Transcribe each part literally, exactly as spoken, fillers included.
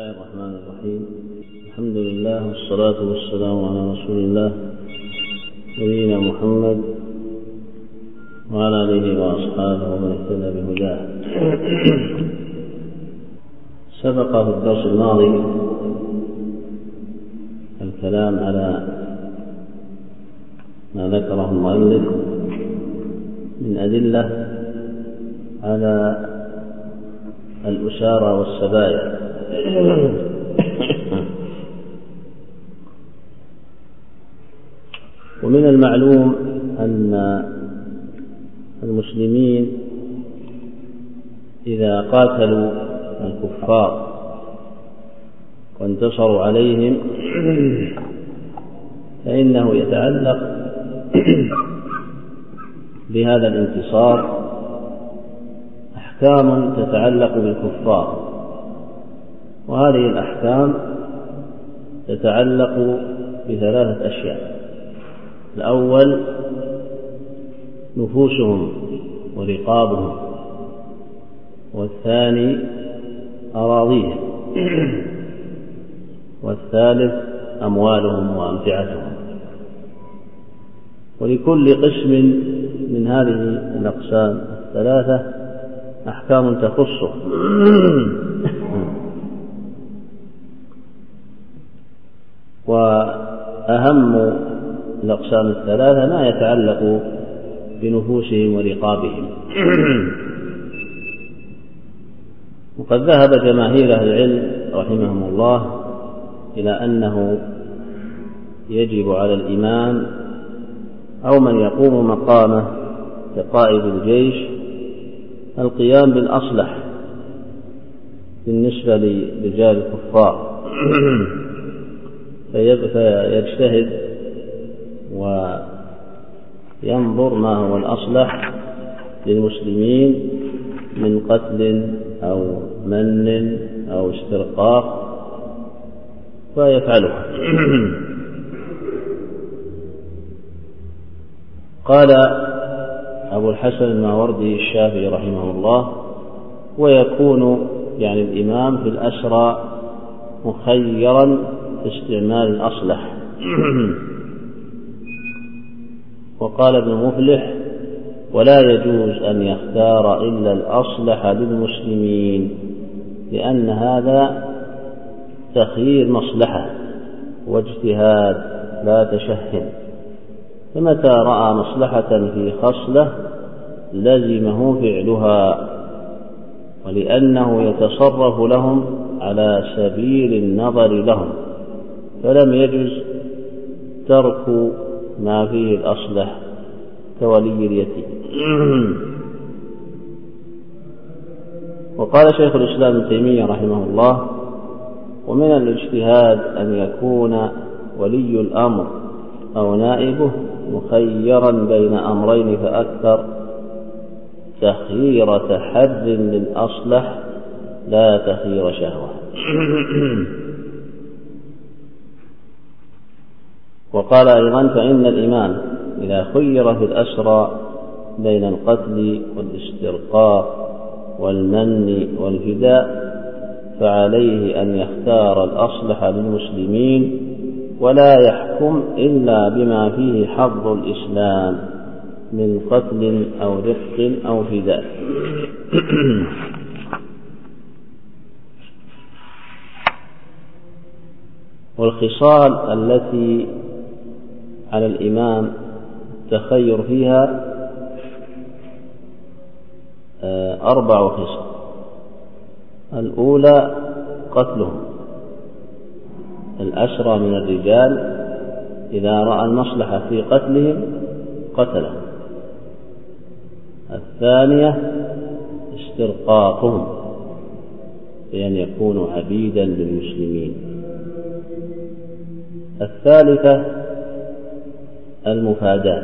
الله الرحمن الرحيم. الحمد لله والصلاة والسلام على رسول الله نبينا محمد وعلى آله وأصحابه ومن اهتدى بهداه. سبق في الدرس الماضي الكلام على ما ذكره المؤلف من أدلة على الأسارى والسبايا. ومن المعلوم أن المسلمين إذا قاتلوا الكفار وانتصروا عليهم فإنه يتعلق بهذا الانتصار أحكام تتعلق بالكفار، وهذه الأحكام تتعلق بثلاثة أشياء: الأول نفوسهم ورقابهم، والثاني أراضيهم، والثالث أموالهم وأمتعتهم. ولكل قسم من هذه الأقسام الثلاثة أحكام تخصه، وأهم الأقسام الثلاثة ما يتعلق بنفوسهم ورقابهم. وقد ذهب جماهير أهل العلم رحمهم الله إلى أنه يجب على الإمام أو من يقوم مقامه كقائد الجيش القيام بالأصلح بالنسبة لرجال الكفار، فيجتهد وينظر ما هو الأصلح للمسلمين من قتل أو من أو استرقاق فيفعله. قال أبو الحسن الماوردي الشافعي رحمه الله: ويكون يعني الإمام في الأسرى مخيرا في استعمال الأصلح. وقال ابن مفلح: ولا يجوز أن يختار إلا الأصلح للمسلمين، لأن هذا تخيير مصلحة واجتهاد لا تشهد، فمتى رأى مصلحة في خصلة لزمه فعلها، ولأنه يتصرف لهم على سبيل النظر لهم، فلم يجوز ترك ما فيه الأصلح كولي اليتيم. وقال شيخ الإسلام ابن تيمية رحمه الله: ومن الاجتهاد أن يكون ولي الأمر أو نائبه مخيرا بين أمرين فأكثر، تخيير حر للأصلح لا تخيير شهوة. وقال أيضا: فإن الإمام إذا خير في الأسرى بين القتل والاسترقاق والمن والفداء فعليه أن يختار الأصلح للمسلمين، ولا يحكم إلا بما فيه حظ الإسلام من قتل أو رفق أو فداء. والخصال التي على الإمام التخير فيها أربع خصال: الأولى قتلهم، الأسرى من الرجال إذا رأى المصلحة في قتلهم قتلهم. الثانية استرقاقهم، بأن يكونوا عبيدا للمسلمين. الثالثة المفادات،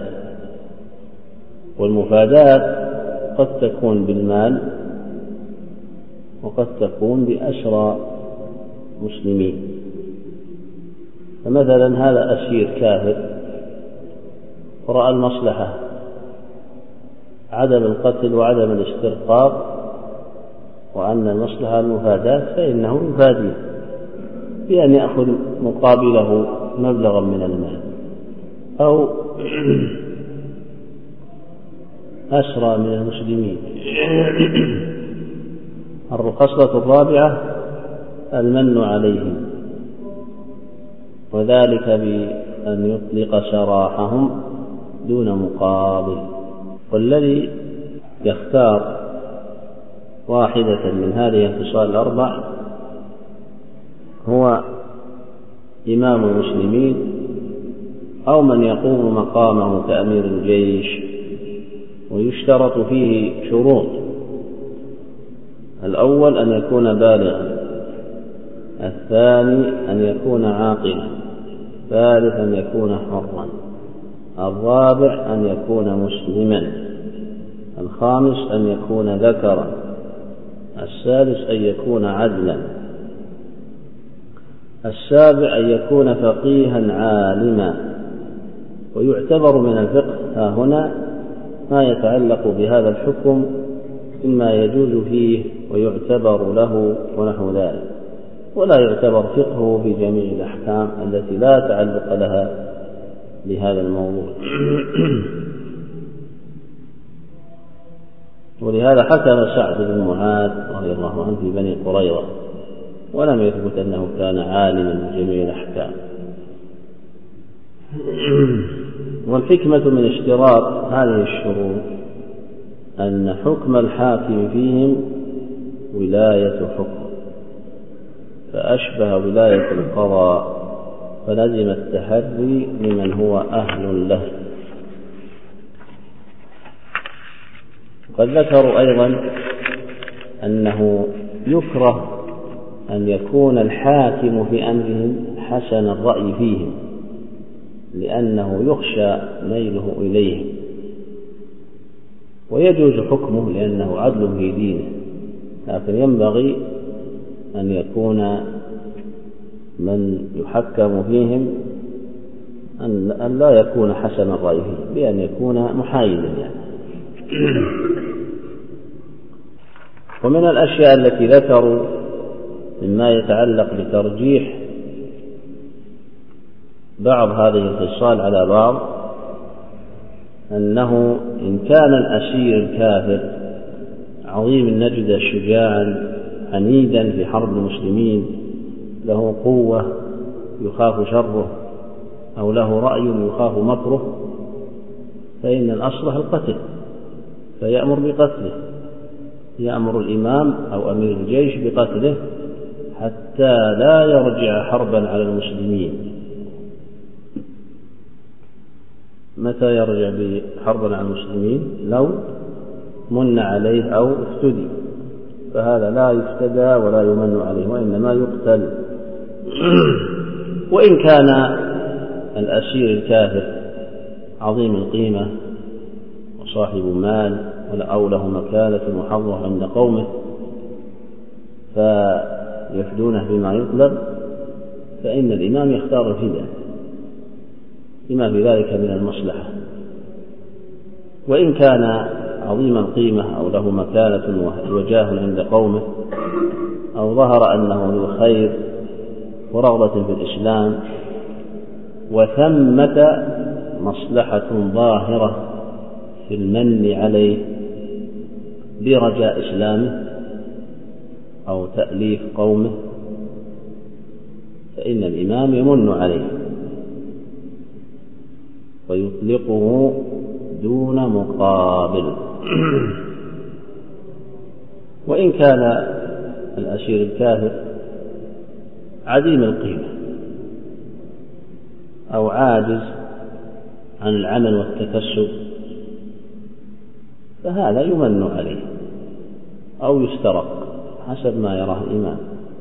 والمفادات قد تكون بالمال وقد تكون بأسرى مسلمين. فمثلا هذا أسير كافر ورأى المصلحة عدم القتل وعدم الاسترقاق وأن المصلحة المفاداة فإنه يفاديه بأن يأخذ مقابله مبلغا من المال أو أسرى من المسلمين. الخصلة الرابعة المن عليهم، وذلك بأن يطلق سراحهم دون مقابل. والذي يختار واحدة من هذه الخصال الأربع هو إمام المسلمين أو من يقوم مقامه كأمير الجيش، ويشترط فيه شروط: الأول أن يكون بالغا، الثاني أن يكون عاقلا، الثالث أن يكون حرا، الرابع أن يكون مسلما، الخامس أن يكون ذكرا، السادس أن يكون عدلا، السابع أن يكون فقيها عالما. ويعتبر من الفقه ها هنا ما يتعلق بهذا الحكم مما يجوز فيه ويعتبر له ونحو ذلك، ولا يعتبر فقهه في جميع الأحكام التي لا تعلق لها بهذا الموضوع. ولهذا حكم سعد بن معاذ رضي الله عنه في بني قريظة، ولم يثبت أنه كان عالما بجميع الأحكام. والحكمة من اشتراط هذه الشروط أن حكم الحاكم فيهم ولاية حكم، فأشبه ولاية القضاء، فلزم التحري لمن هو أهل له. قد ذكروا أيضا أنه يكره أن يكون الحاكم في أمرهم حسن الرأي فيهم، لأنه يخشى ميله إليهم، ويجوز حكمه لأنه عدل في دينه، لكن ينبغي أن يكون من يحكم فيهم أن لا يكون حسن الرأي فيه، بأن يكون محايدا يعني. ومن الأشياء التي ذكروا مما يتعلق بترجيح بعض هذه الخصال على بعض أنه إن كان الأسير الكافر عظيم النجدة شجاعا عنيدا في حرب المسلمين، له قوة يخاف شره أو له رأي يخاف مكره، فإن الأصلح القتل، فيأمر بقتله، يأمر الإمام أو أمير الجيش بقتله حتى لا يرجع حربا على المسلمين. متى يرجع بحربا على المسلمين؟ لو من عليه أو افتدي، فهذا لا يفتدى ولا يمن عليه، وإنما يقتل. وإن كان الأسير الكافر عظيم القيمة وصاحب مال أو له مكانة محظة عند قومه فيفدونه بما يطلب، فإن الإمام يختار الفداء لما في ذلك من المصلحة. وإن كان عظيم القيمة أو له مكانة وجاه عند قومه، أو ظهر أنه ذو خير ورغبة في الإسلام وثمة مصلحة ظاهرة في المن عليه برجاء إسلامه أو تأليف قومه، فإن الإمام يمن عليه ويطلقه دون مقابل. وإن كان الأسير الكافر عديم القيمة أو عاجز عن العمل والتكسب، فهذا يمن عليه أو يسترق حسب ما يراه الإمام.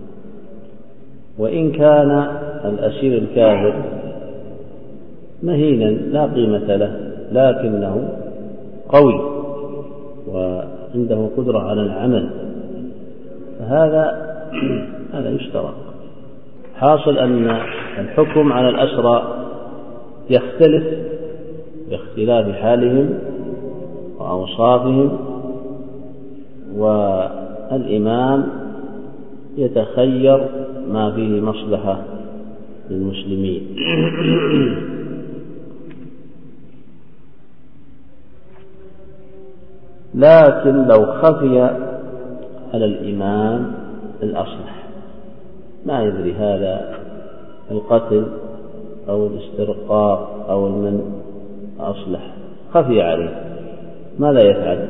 وإن كان الأسير الكافر مهينا لا قيمة له لكنه قوي وعنده قدرة على العمل، فهذا هذا يشترط. حاصل أن الحكم على الأسرى يختلف باختلاف حالهم وأوصافهم، والإمام يتخير ما فيه مصلحة للمسلمين. لكن لو خفي على الإمام الأصلح، ما يدري هذا القتل أو الاسترقاق أو المنع أصلح، خفي عليه، ماذا يفعل؟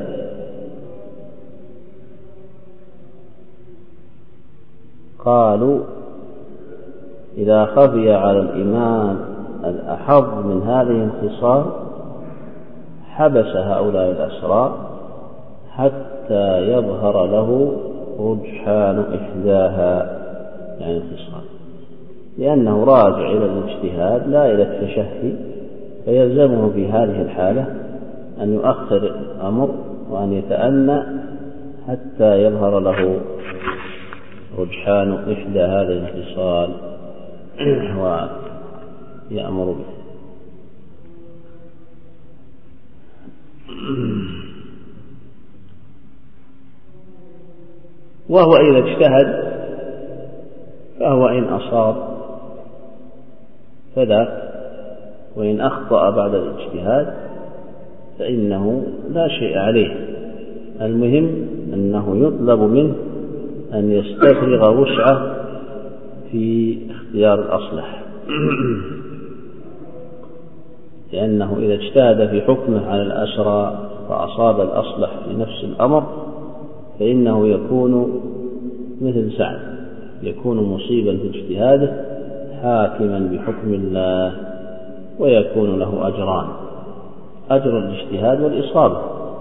قالوا إذا خفي على الإمام الأحظ من هذه الخصال حبس هؤلاء الأسرى حتى يظهر له رجحان إحداها، يعني الخصال، لأنه راجع إلى الاجتهاد لا إلى التشهي، فيلزمه في هذه الحالة أن يؤخر الأمر وأن يتأنى حتى يظهر له رجحان إحدى هذه الخصال ويأمر به. وهو إذا اجتهد فهو إن أصاب فذاك، وإن أخطأ بعد الاجتهاد فإنه لا شيء عليه. المهم أنه يطلب منه أن يستفرغ وسعه في اختيار الأصلح، لأنه إذا اجتهد في حكمه على الأسرى فأصاب الأصلح في نفس الأمر فإنه يكون مثل سعد، يكون مصيبا في اجتهاده حاكما بحكم الله، ويكون له أجران: أجر الاجتهاد والإصابة.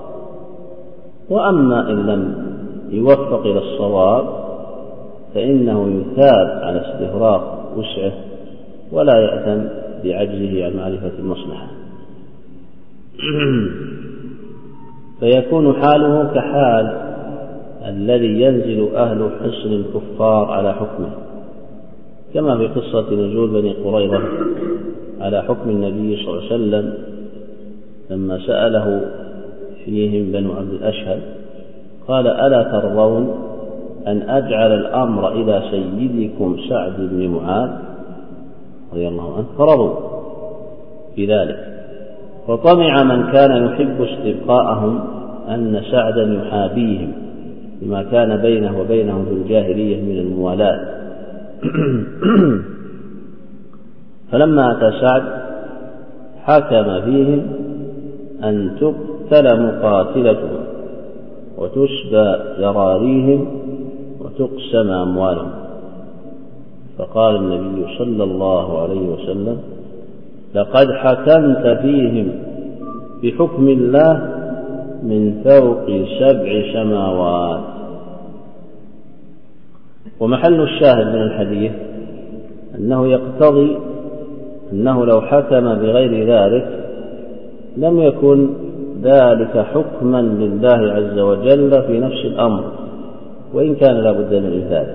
وأما إن لم يوفق إلى الصواب فإنه يثاب على استفراغ وسعه ولا يأثم بعجزه عن معرفة المصلحة، فيكون حاله كحال الذي ينزل أهل حصن الكفار على حكمه، كما في قصة نزول بني قريظة على حكم النبي صلى الله عليه وسلم لما سأله فيهم بنو عبد الأشهل قال: ألا ترضون أن أجعل الأمر إلى سيدكم سعد بن معاذ رضي الله عنه؟ فرضوا بذلك، فطمع من كان يحب استبقاءهم أن سعدا يحابيهم بما كان بينه وبينهم في الجاهلية من الموالاة. فلما أتى سعد حكم فيهم أن تقتل مقاتلتهم وتسبى ذراريهم وتقسم أموالهم، فقال النبي صلى الله عليه وسلم: لقد حكمت فيهم بحكم الله من فوق سبع سماوات. ومحل الشاهد من الحديث أنه يقتضي أنه لو حكم بغير ذلك لم يكن ذلك حكما لله عز وجل في نفس الأمر، وإن كان لا بد من إنفاذه.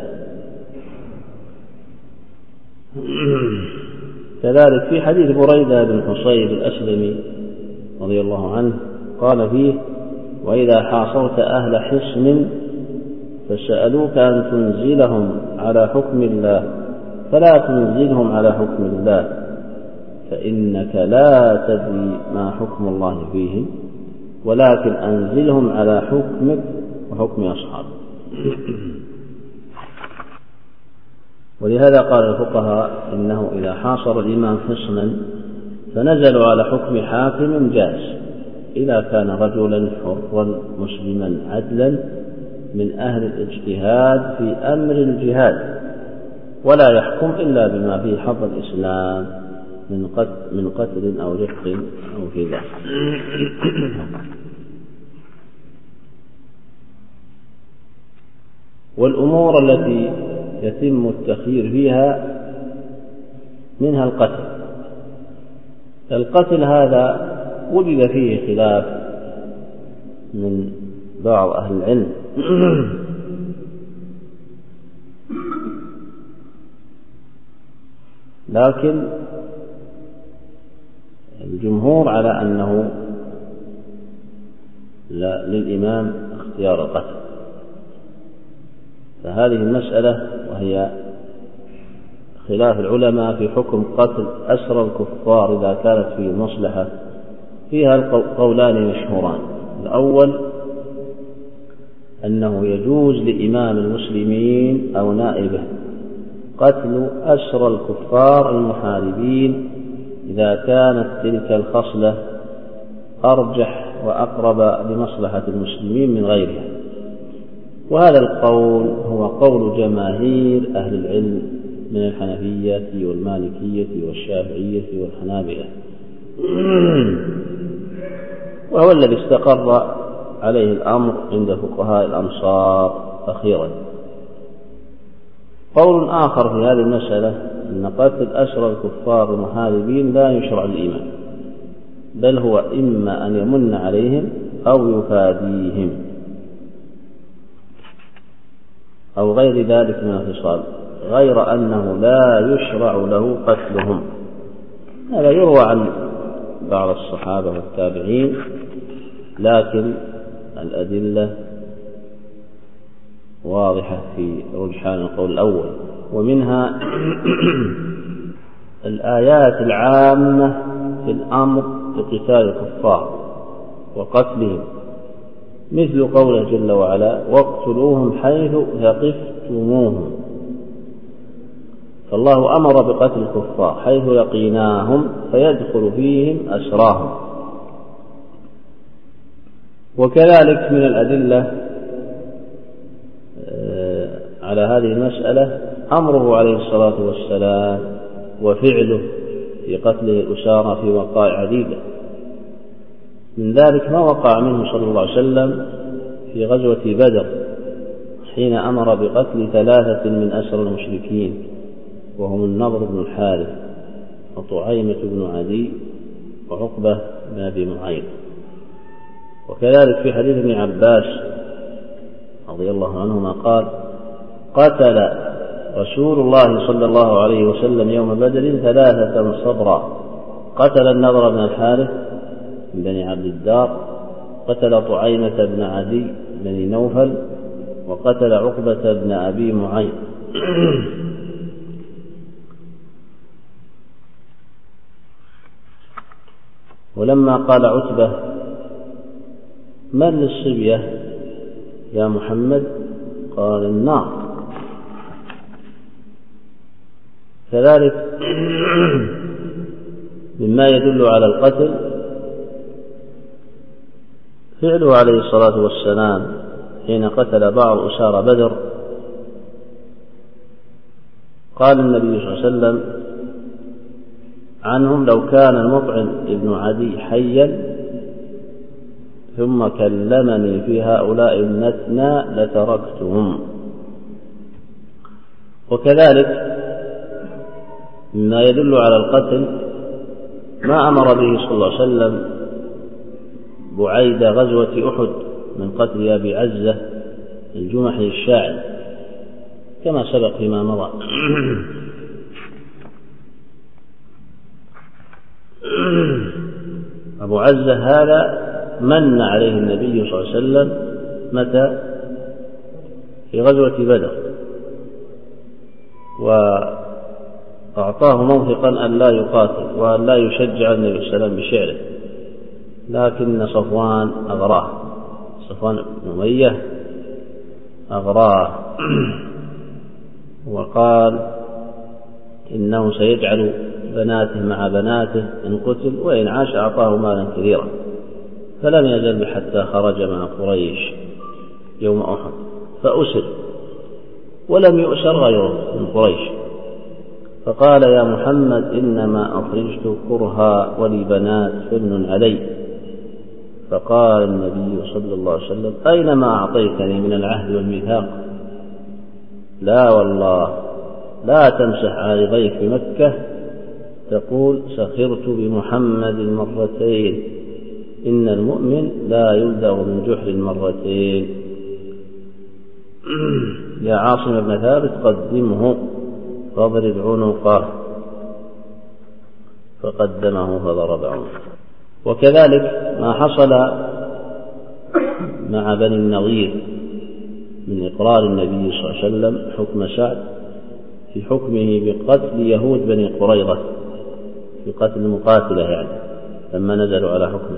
كذلك في حديث بريدة بن حصيب الأسلمي رضي الله عنه قال فيه: وإذا حاصرت أهل حصن فسألوك أن تنزلهم على حكم الله فلا تنزلهم على حكم الله، فإنك لا تدري ما حكم الله فيهم، ولكن أنزلهم على حكمك وحكم أصحابك. ولهذا قال الفقهاء إنه إذا حاصر الإمام حصنا فنزلوا على حكم حاكم جاز، إذا كان رجلا حرا مسلما عدلا من أهل الاجتهاد في أمر الجهاد، ولا يحكم إلا بما فيه حظ الإسلام من قتل, من قتل أو رفق أو في ذلك. والأمور التي يتم التخيير فيها منها القتل. القتل هذا وجد فيه خلاف من بعض أهل العلم، لكن الجمهور على أنه لا للإمام اختيار القتل. فهذه المسألة وهي خلاف العلماء في حكم قتل أسرى الكفار إذا كانت فيه مصلحة، فيها قولان مشهوران. الأول أنه يجوز لإمام المسلمين أو نائبه قتل أسرى الكفار المحاربين إذا كانت تلك الخصلة أرجح وأقرب لمصلحة المسلمين من غيرها، وهذا القول هو قول جماهير أهل العلم من الحنفية والمالكية والشافعية والحنابلة، وهو الذي استقر عليه الأمر عند فقهاء الأمصار أخيرا. قول آخر في هذه المسألة أن قتل أسرى الكفار المحاربين لا يشرع الإمام، بل هو إما أن يمن عليهم أو يفاديهم أو غير ذلك من الخصال، غير أنه لا يشرع له قتلهم. هذا يروى عن بعض الصحابة والتابعين، لكن الأدلة واضحة في رجحان القول الأول، ومنها الآيات العامة في الأمر بقتال الكفار وقتلهم، مثل قوله جل وعلا: واقتلوهم حيث ثقفتموهم. فالله أمر بقتل الكفار حيث يقيناهم فيدخل فيهم أسراهم. وكذلك من الأدلة على هذه المسألة أمره عليه الصلاة والسلام وفعله في قتله الأسارى في وقائع عديدة، من ذلك ما وقع منه صلى الله عليه وسلم في غزوة بدر حين أمر بقتل ثلاثة من أسرى المشركين، وهم النضر بن الحارث وطعيمة بن عدي وعقبة بن أبي معيط. وكذلك في حديث ابن عباس رضي الله عنهما قال: قتل رسول الله صلى الله عليه وسلم يوم بدر ثلاثة صبرا، قتل النضر بن الحارث من بني عبد الدار، قتل طعيمة بن عدي بن نوفل، وقتل عقبة بن أبي معيط. ولما قال عتبة: من للصبية يا محمد؟ قال: النار. كذلك مما يدل على القتل فعله عليه الصلاة والسلام حين قتل بعض أسارى بدر. قال النبي صلى الله عليه وسلم عنهم: لو كان المطعم ابن عدي حيا ثم كلمني في هؤلاء النتنى لتركتهم. وكذلك مما يدل على القتل ما أمر به صلى الله عليه وسلم بعيد غزوة أحد من قتل أبي عزة الجمحي الشاعر كما سبق فيما مضى. أبو عزة هذا من عليه النبي صلى الله عليه وسلم متى؟ في غزوة بدر، وأعطاه موثقا أن لا يقاتل وأن لا يشجع النبي صلى الله عليه وسلم بشعره، لكن صفوان أغراه، صفوان بن أمية أغراه وقال إنه سيجعل بناته مع بناته إن قتل، وإن عاش أعطاه مالا كثيرا، فلم يزل حتى خرج مع قريش يوم أحد فأسر، ولم يؤسر غيره من قريش، فقال: يا محمد إنما أخرجت كرها ولي بنات فمن علي. فقال النبي صلى الله عليه وسلم: أينما أعطيتني من العهد والميثاق؟ لا والله لا تمسح على ضيف مكة تقول سخرت بمحمد مرتين، إن المؤمن لا يلدغ من جحر مرتين. يا عاصم بن ثابت قدمه فاضرب عنقه، فقدمه فضرب عنقه. وكذلك ما حصل مع بني النضير من إقرار النبي صلى الله عليه وسلم حكم سعد في حكمه بقتل يهود بني قريظة، في قتل المقاتلة يعني لما نزلوا على حكمه.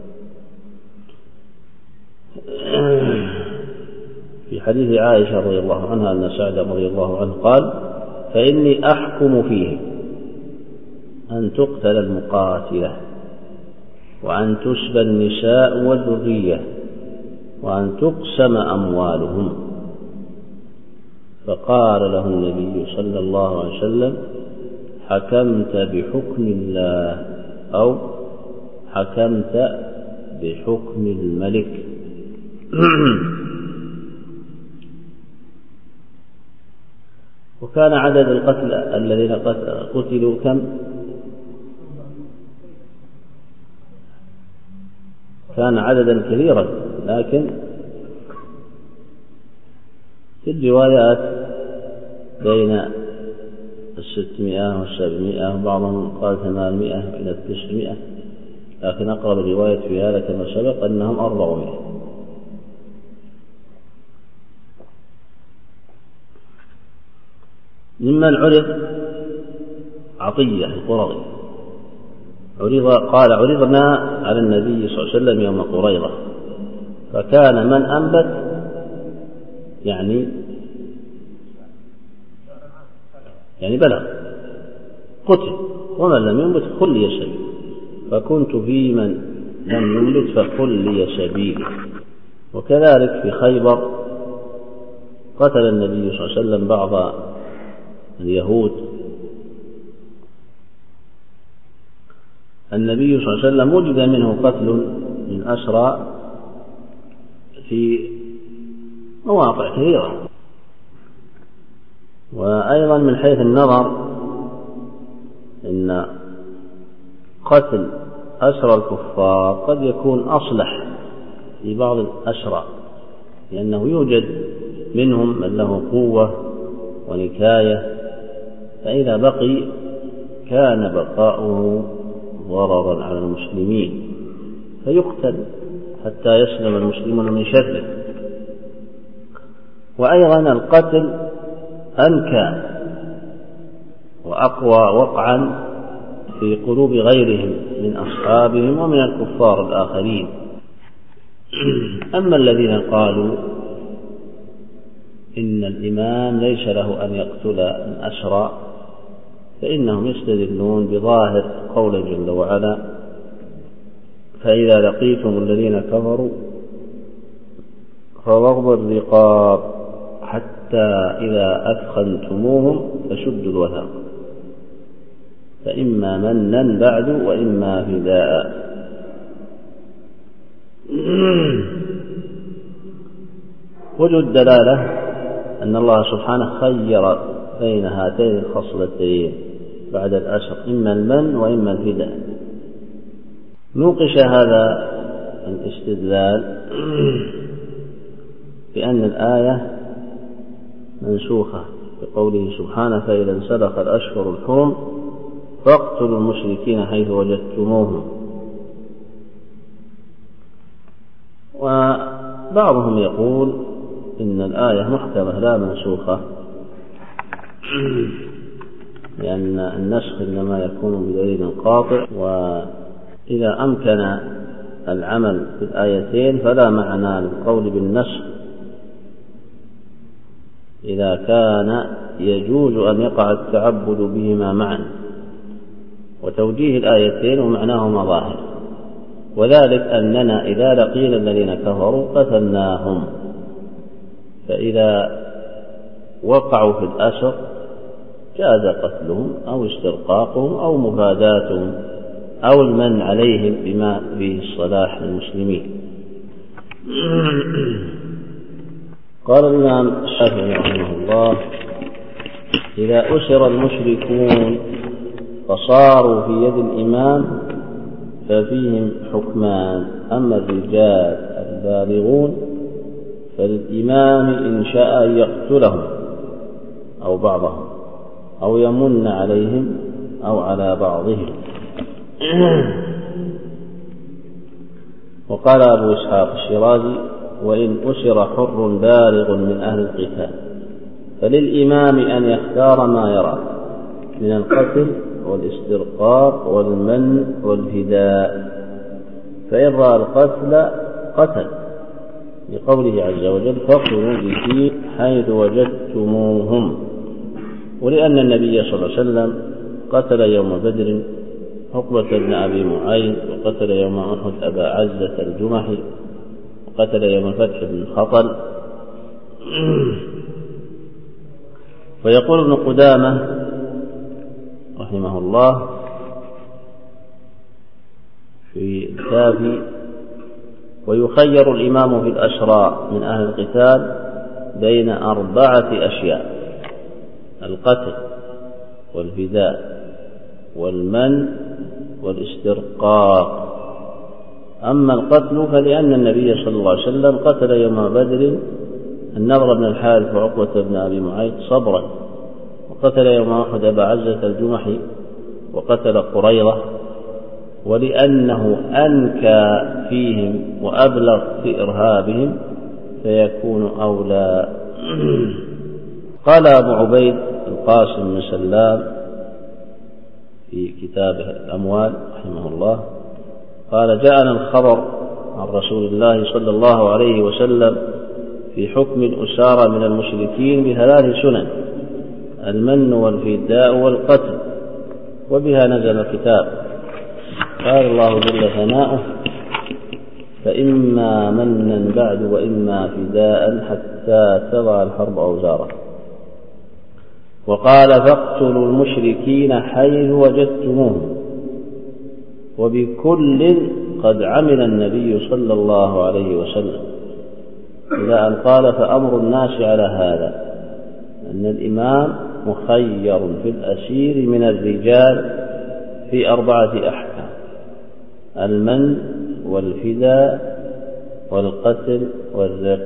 في حديث عائشة رضي الله عنها أن سعد رضي الله عنه قال: فإني أحكم فيه أن تقتل المقاتلة، وأن تسبى النساء والذرية، وأن تقسم أموالهم. فقال له النبي صلى الله عليه وسلم: حكمت بحكم الله، أو حكمت بحكم الملك. وكان عدد القتل الذين قتلوا كم؟ كان عددا كثيرا، لكن في الروايات بين الستمائة والسبعمائة، وبعضهم قال ثمانمائة إلى تسعمائة، لكن أقرب الرواية في هذا كما سبق أنهم أربعمائة. ممن عرض عطية القرظي، عرض قال: عرضنا على النبي صلى الله عليه وسلم يوم قريظة، فكان من أنبت يعني يعني بلغ قتل، ومن لم ينبت خلي سبيل، فكنت في من لم ينبت فخلي سبيلي. وكذلك في خيبر قتل النبي صلى الله عليه وسلم بعض اليهود. النبي صلى الله عليه وسلم وجد منه قتل من أسرى في مواقع كثيرة. وأيضا من حيث النظر إن قتل أسرى الكفار قد يكون أصلح في بعض الأسرى، لأنه يوجد منهم من له قوة ونكاية، فإذا بقي كان بقاؤه ضررا على المسلمين فيقتل حتى يسلم المسلمون من شره. وأيضا القتل أنكى وأقوى وقعا في قلوب غيرهم من أصحابهم ومن الكفار الآخرين. أما الذين قالوا إن الإمام ليس له أن يقتل الأسرى، فإنهم يستدلون بظاهر قوله جل وعلا: فإذا لقيتم الذين كفروا فضرب الرقاب حتى إذا أثخنتموهم فشدوا الوثاق، فإما منا بعد وإما فداء. وجه الدلالة أن الله سبحانه خير بين هاتين الخصلتين بعد الأسر، إما المن وإما الفداء. نوقش هذا الاستدلال بأن الآية منسوخة بقوله سبحانه: فإذا انسلخ الأشهر الحرم فاقتلوا المشركين حيث وجدتموهم. وبعضهم يقول إن الآية محكمة لا منسوخة، لأن النسخ إنما يكون بدليل قاطع، وإذا أمكن العمل بالآيتين فلا معنى للقول بالنسخ إذا كان يجوز أن يقع التعبد بهما معا، وتوجيه الآيتين ومعناهما ظاهر، وذلك أننا إذا لقينا الذين كفروا قتلناهم، فإذا وقعوا في الأسر جاز قتلهم أو استرقاقهم أو مفاداتهم أو المن عليهم بما فيه الصلاح للمسلمين. قال الإمام الشافعي رحمه الله: إذا أسر المشركون فصاروا في يد الإمام ففيهم حكمان: أما الرجال البالغون فالإمام إن شاء أن يقتلهم أو بعضهم أو يمن عليهم أو على بعضهم. وقال أبو إسحاق الشيرازي: وإن أسر حر بالغ من أهل القتال فللإمام أن يختار ما يرى من القتل والاسترقاق والمن والفداء، فإن رأى القتل قتل، لقوله عز وجل فاقتلوا به حيث وجدتموهم، ولأن النبي صلى الله عليه وسلم قتل يوم بدر عقبة بن أبي معيط، وقتل يوم أحد أبا عزة الجمحي، وقتل يوم الفتح بن خطل. ويقول ابن قدامة رحمه الله في الكافي: ويخير الإمام في الأشرى من أهل القتال بين أربعة أشياء: القتل والفداء والمن والاسترقاق. أما القتل فلأن النبي صلى الله عليه وسلم قتل يوم بدر النضر بن الحارث وعقبة بن أبي معيط صبرا، وقتل يوم أحد أبا عزة الجمحي، وقتل قريظة، ولأنه أنكى فيهم وأبلغ في إرهابهم فيكون أولى. قال أبو عبيد القاسم بن سلام في كتابه الأموال رحمه الله قال: جاءنا الخبر عن رسول الله صلى الله عليه وسلم في حكم الأسارى من المشركين بثلاث سنن: المن والفداء والقتل، وبها نزل الكتاب. قال الله جل ثناؤه: فإما منا بعد وإما فداء حتى تضع الحرب أوزارها. وقال: فاقتلوا المشركين حيث وجدتموهم. وبكل قد عمل النبي صلى الله عليه وسلم، إلى أن قال: فأمر الناس على هذا أن الإمام مخير في الأسير من الرجال في أربعة أحكام: المن والفداء والقتل والرق.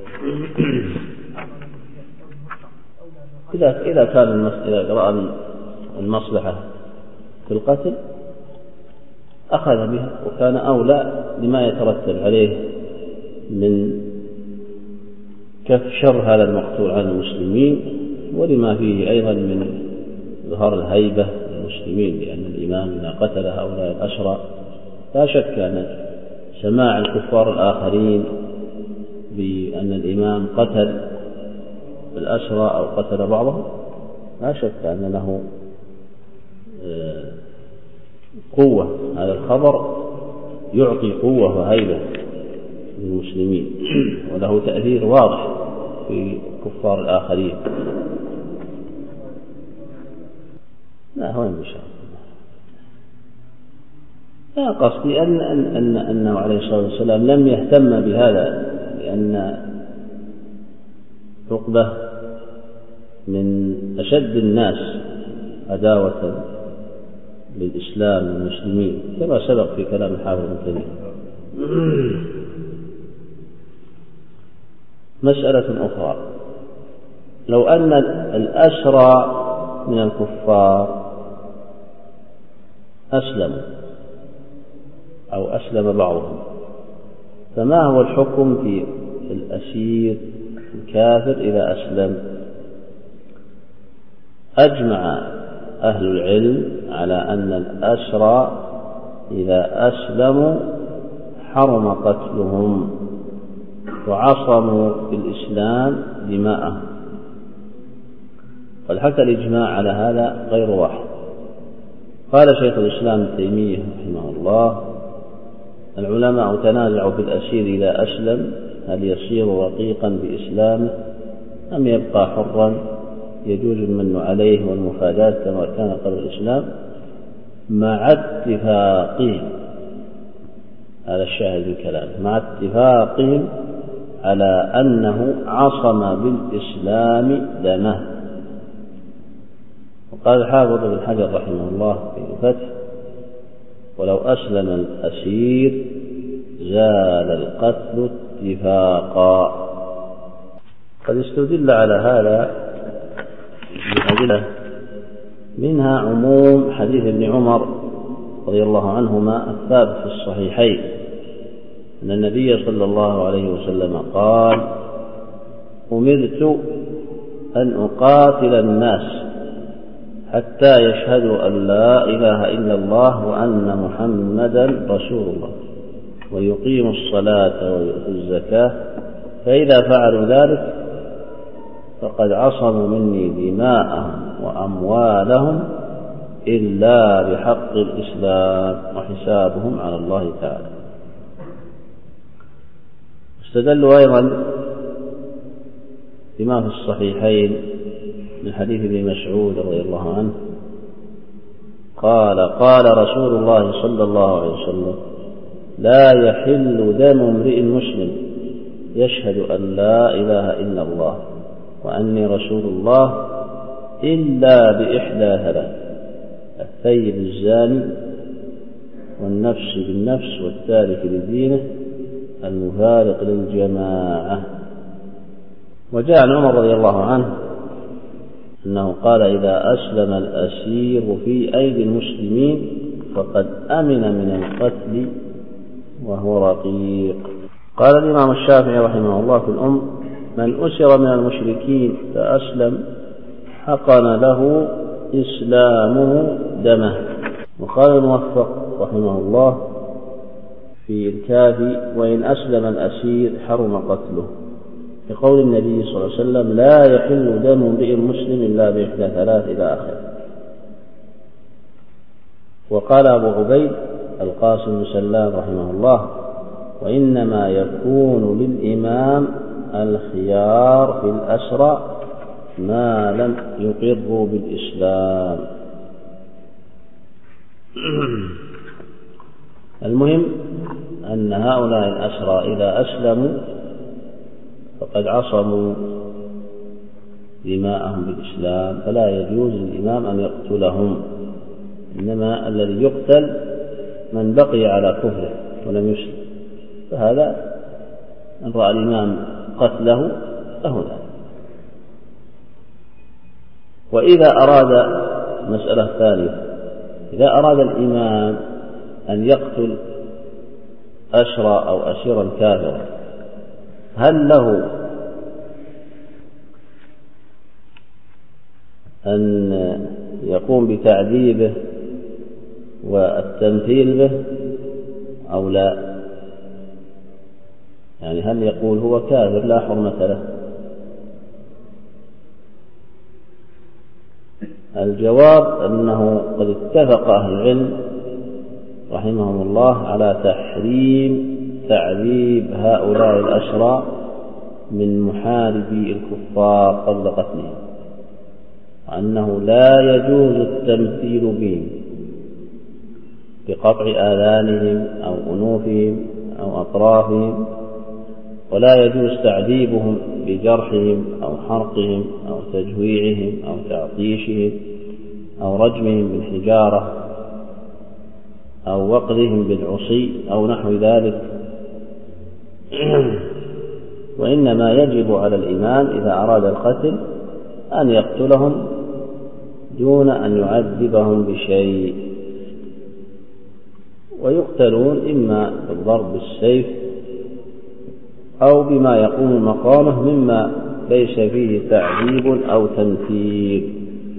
إذا كان المسألة رأى المصلحة في القتل أخذ بها، وكان أولى لما يترتب عليه من كف شر هذا المقتول عن المسلمين، ولما فيه أيضا من إظهار الهيبة للمسلمين، لأن الإمام إذا قتل هؤلاء الأسرى لا شك أن سماع الكفار الآخرين بأن الإمام قتل الأسرى أو قتل بعضهم لا شك أن له قوة. هذا الخبر يعطي قوة وهيبة للمسلمين، وله تأثير واضح في كفار الآخرين. لا هو إن شاء الله لا قصدي أن أن أن أنه عليه الصلاة والسلام لم يهتم بهذا، لأن عقبة من أشد الناس عداوة للإسلام والمسلمين كما سبق في كلام الحافظ ابن تيمية. مسألة أخرى: لو أن الأسرى من الكفار أسلموا أو أسلم بعضهم، فما هو الحكم في الأسير الكافر إذا أسلم؟ أجمع أهل العلم على أن الأسرى إذا أسلموا حرم قتلهم وعصموا بالإسلام دماءهم. قد حكى الإجماع على هذا غير واحد. قال شيخ الإسلام ابن تيمية رحمه الله: العلماء تنازعوا في الأسير إذا أسلم هل يصير رقيقا بإسلامه أم يبقى حرا يجوز المن عليه والمفاداة كما كان قبل الإسلام، مع اتفاقهم، هذا الشاهد من كلامه، مع اتفاقهم على أنه عصم بالإسلام دمه. وقال الحافظ بن حجر رحمه الله في الفتح: ولو أسلم الأسير زال القتل اتفاقا. قد استدل على هذا بأدلة، منها عموم حديث ابن عمر رضي الله عنهما الثابت في الصحيحين أن النبي صلى الله عليه وسلم قال: أمرت أن أقاتل الناس حتى يشهدوا أن لا إله إلا الله وأن محمدا رسول الله ويقيموا الصلاة ويؤتوا الزكاة، فإذا فعلوا ذلك فقد عصموا مني دماءهم وأموالهم إلا بحق الإسلام وحسابهم على الله تعالى. استدلوا أيضا بما في الصحيحين من حديث ابن مسعود رضي الله عنه قال قال رسول الله صلى الله عليه وسلم: لا يحل دم امرئ مسلم يشهد أن لا إله إلا الله وأني رسول الله إلا بإحدى ثلاث: الثيب الزاني، والنفس بالنفس، والتارك لدينه، المفارق للجماعة. وجاء عن عمر رضي الله عنه أنه قال: إذا أسلم الأسير في أيدي المسلمين فقد أمن من القتل وهو رقيق. قال الإمام الشافعي رحمه الله في الأم: من أسر من المشركين فأسلم حقن له إسلامه دمه. وقال الموفق رحمه الله في الكافي: وإن أسلم الأسير حرم قتله، بقول النبي صلى الله عليه وسلم: لا يحل دم امرئ مسلم إلا بإحدى ثلاث إلى آخره. وقال أبو عبيد القاسم بن سلام رحمه الله: وإنما يكون للإمام الخيار في الأسرى ما لم يقروا بالإسلام. المهم أن هؤلاء الأسرى إذا أسلموا فقد عصموا دماءهم بالإسلام، فلا يجوز للإمام أن يقتلهم، إنما الذي يقتل من بقي على كفره ولم يسلم، فهذا إن رأى الإمام قتله له ذلك. وإذا أراد مسألة ثالثة: إذا أراد الإمام أن يقتل أسرى أو أسيرا كافرا، هل له أن يقوم بتعذيبه والتمثيل به أو لا؟ يعني هل يقول هو كافر لا حرمة له؟ الجواب أنه قد اتفق أهل العلم رحمهم الله على تحريم تعذيب هؤلاء الأسرى من محاربي الكفار قبل قتلهم، وأنه لا يجوز التمثيل بهم بقطع آذانهم أو أنوفهم أو أطرافهم، ولا يجوز تعذيبهم بجرحهم أو حرقهم أو تجويعهم أو تعطيشهم أو رجمهم بالحجارة أو وقذهم بالعصي أو نحو ذلك. وإنما يجب على الإمام إذا أراد القتل أن يقتلهم دون أن يعذبهم بشيء، ويقتلون إما بالضرب بالسيف أو بما يقوم مقامه مما ليس فيه تعذيب أو تمثيل.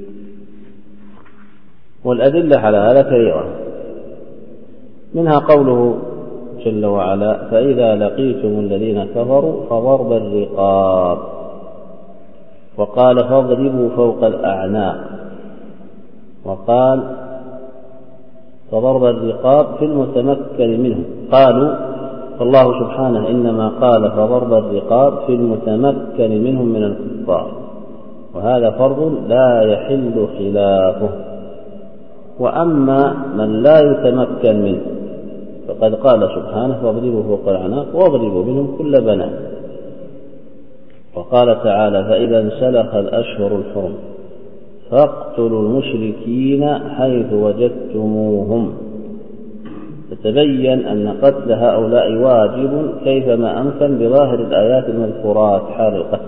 والأدلة على هذا كثيرة، منها قوله جل وعلا: فإذا لقيتم الذين كفروا فضرب الرقاب، وقال: فاضربوا فوق الأعناق، وقال: فضرب الرقاب في المتمكن منهم. قالوا فالله سبحانه إنما قال فضرب الرقاب في المتمكن منهم من الكفار، وهذا فرض لا يحل خلافه. وأما من لا يتمكن منه فقد قال سبحانه: فاضربوا فوق الأعناق واضربوا منهم كل بنان. وقال تعالى: فإذا انسلخ الأشهر الحرم فاقتلوا المشركين حيث وجدتموهم. فتبين أن قتل هؤلاء واجب كيفما أمكن بظاهر الآيات المذكورات حال القتل.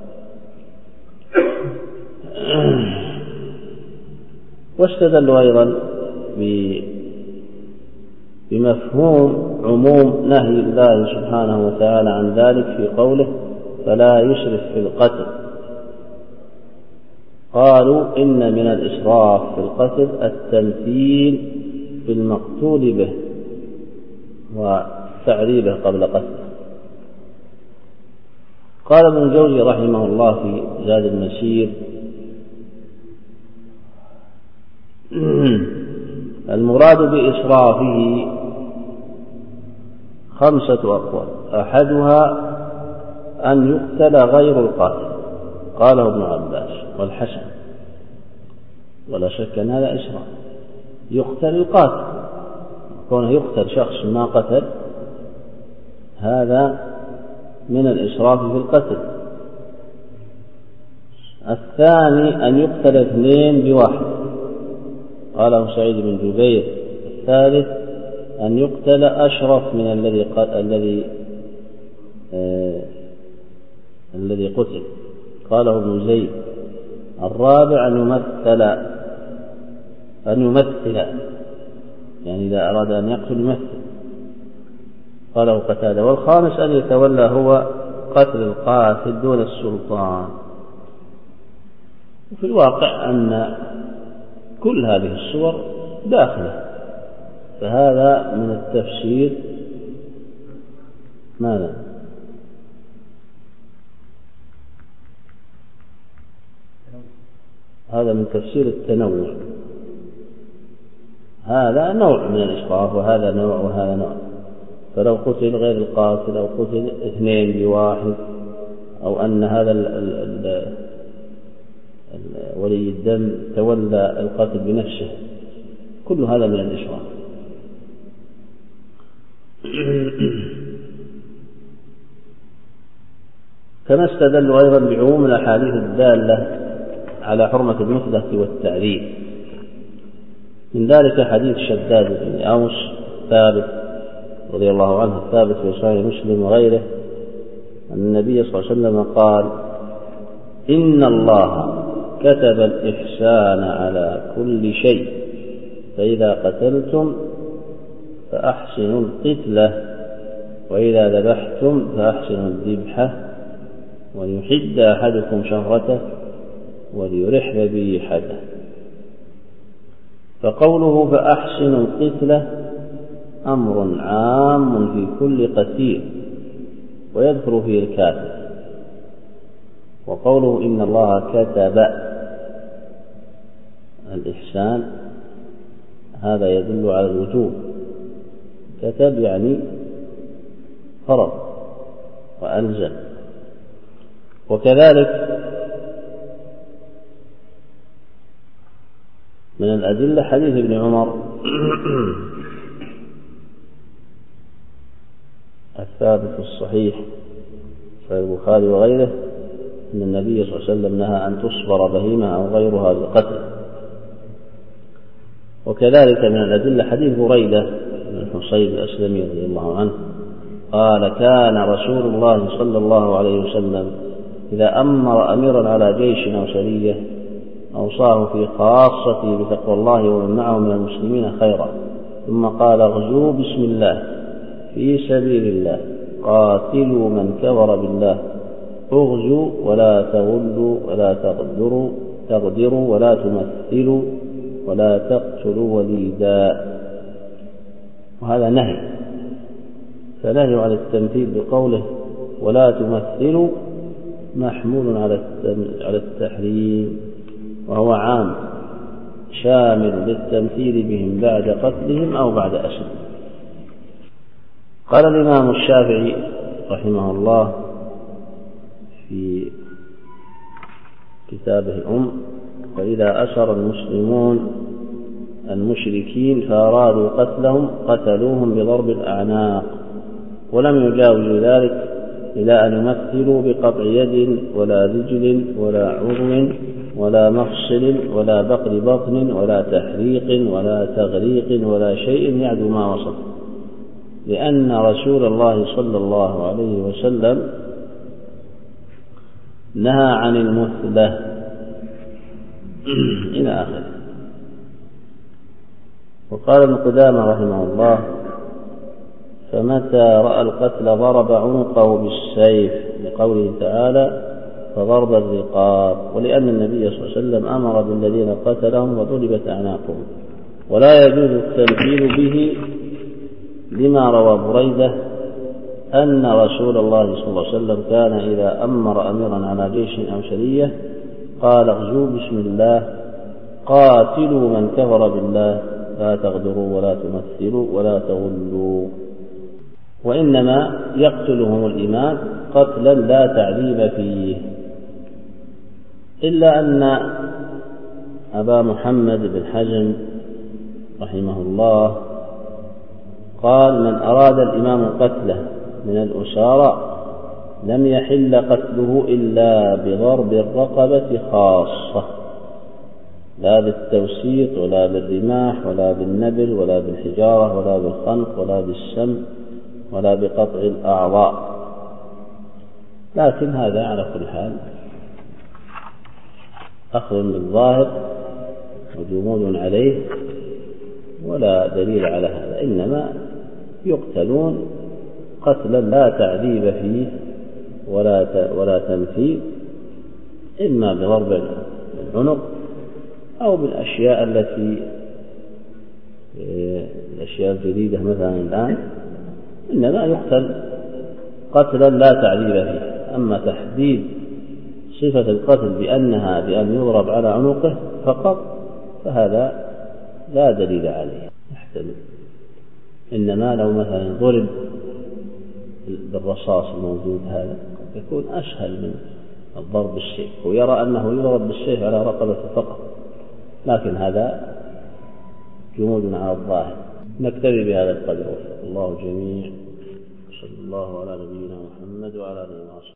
واستدلوا أيضا بمفهوم عموم نهي الله سبحانه وتعالى عن ذلك في قوله: فلا يسرف في القتل، قالوا إن من الإسراف في القتل التمثيل بالمقتول به وتعذيبه قبل قتله. قال ابن الجوزي رحمه الله في زاد المسير: المراد بإسرافه خمسة أقوال، أحدها أن يقتل غير القاتل، قاله ابن عباس والحسن، ولا شك أن هذا إسراف، يقتل القاتل، كونه يقتل شخص ما قتل هذا من الإسراف في القتل. الثاني أن يقتل اثنين بواحد، قاله سعيد بن جبير. الثالث أن يقتل أشرف من الذي الذي آه الذي قتل، قاله ابن زيد. الرابع أن يمثل أن يمثل يعني إذا أراد أن يقتل يمثل، قاله قتادة. والخامس أن يتولى هو قتل القاتل دون السلطان. وفي الواقع أن كل هذه الصور داخلة، فهذا من التفسير ماذا؟ هذا من تفسير التنوع، هذا نوع من الإسراف وهذا نوع وهذا نوع. فلو قتل غير القاتل أو قتل اثنين بواحد، أو أن هذا ال ال ال ولي الدم تولى القتل بنفسه، كل هذا من الإسراف. كما استدلوا أيضا بعموم الأحاديث الدالة على حرمة المثلة والتعذيب، من ذلك حديث شداد بن أوس ثابت رضي الله عنه الثابت في صحيح مسلم وغيره أن النبي صلى الله عليه وسلم قال: إن الله كتب الإحسان على كل شيء، فإذا قتلتم فأحسنوا القتلة، وإذا ذبحتم فأحسنوا الذبحة، وليحد أحدكم شهرته وليرح ذبيحته. فقوله فأحسنوا القتلة أمر عام في كل قتيل ويدخل فيه الكافر. وقوله إن الله كتب الإحسان هذا يدل على الوجوب، كتب يعني فرض وألزم. وكذلك من الأدلة حديث ابن عمر الثابت في الصحيح في البخاري وغيره أن النبي صلى الله عليه وسلم نهى أن تصبر بهيمة أو غيرها بالقتل. وكذلك من الأدلة حديث بريدة بن الحصيب الأسلمي رضي الله عنه قال: كان رسول الله صلى الله عليه وسلم إذا أمر أميرا على جيش أو سرية أوصاه في خاصته بتقوى الله ومن معه من المسلمين خيرا، ثم قال: اغزوا بسم الله في سبيل الله، قاتلوا من كفر بالله، اغزوا ولا تغلوا ولا تغدروا تغدروا ولا تمثلوا ولا تقتلوا وليدا. وهذا نهي، فنهي على التمثيل بقوله ولا تمثلوا محمول على التحريم، وهو عام شامل للتمثيل بهم بعد قتلهم أو بعد أسر. قال الإمام الشافعي رحمه الله في كتابه الأم: فإذا أسر المسلمون المشركين فأرادوا قتلهم قتلوهم بضرب الأعناق، ولم يجاوزوا ذلك إلى أن يمثلوا بقطع يد ولا رجل ولا عضو ولا مفصل ولا بقر بطن ولا تحريق ولا تغريق ولا شيء يعدو ما وصف، لأن رسول الله صلى الله عليه وسلم نهى عن المثلة إلى آخره. وقال ابن قدامة رحمه الله: فمتى رأى القتل ضرب عنقه بالسيف، لقوله تعالى: فضرب الرقاب، ولأن النبي صلى الله عليه وسلم أمر بالذين قتلهم وضربت أعناقهم، ولا يجوز التمثيل به لما روى بريدة أن رسول الله صلى الله عليه وسلم كان إذا أمر أميرا على جيش أو سرية قال اغزوا بسم الله قاتلوا من كفر بالله لا تغدروا ولا تمثلوا ولا تغلوا، وإنما يقتلهم الإمام قتلا لا تعذيب فيه. إلا أن أبا محمد بن حزم رحمه الله قال من أراد الإمام قتله من الأسارى لم يحل قتله إلا بضرب الرقبة خاصة، لا بالتوسيط ولا بالرماح ولا بالنبل ولا بالحجارة ولا بالخنق ولا بالسم ولا بقطع الأعضاء. لكن هذا على كل حال أخذ بالظاهر وجمود عليه ولا دليل على هذا، إنما يقتلون قتلا لا تعذيب فيه ولا ولا تمثيل، إما بضرب العنق أو بالأشياء التي الأشياء الجديدة مثلا الآن، إنما يقتل قتلا لا تعذيب فيه. أما تحديد صفة القتل بأنها بأن يضرب على عنقه فقط فهذا لا دليل عليه يحتمل، إنما لو مثلا ضرب بالرصاص الموجود هذا يكون أسهل من الضرب بالسيف، ويرى أنه يضرب بالسيف على رقبته فقط، لكن هذا جمود على الظاهر. نكتفي بهذا القدر، الله جميع، صلى الله على نبينا محمد وعلى آله وصحبه.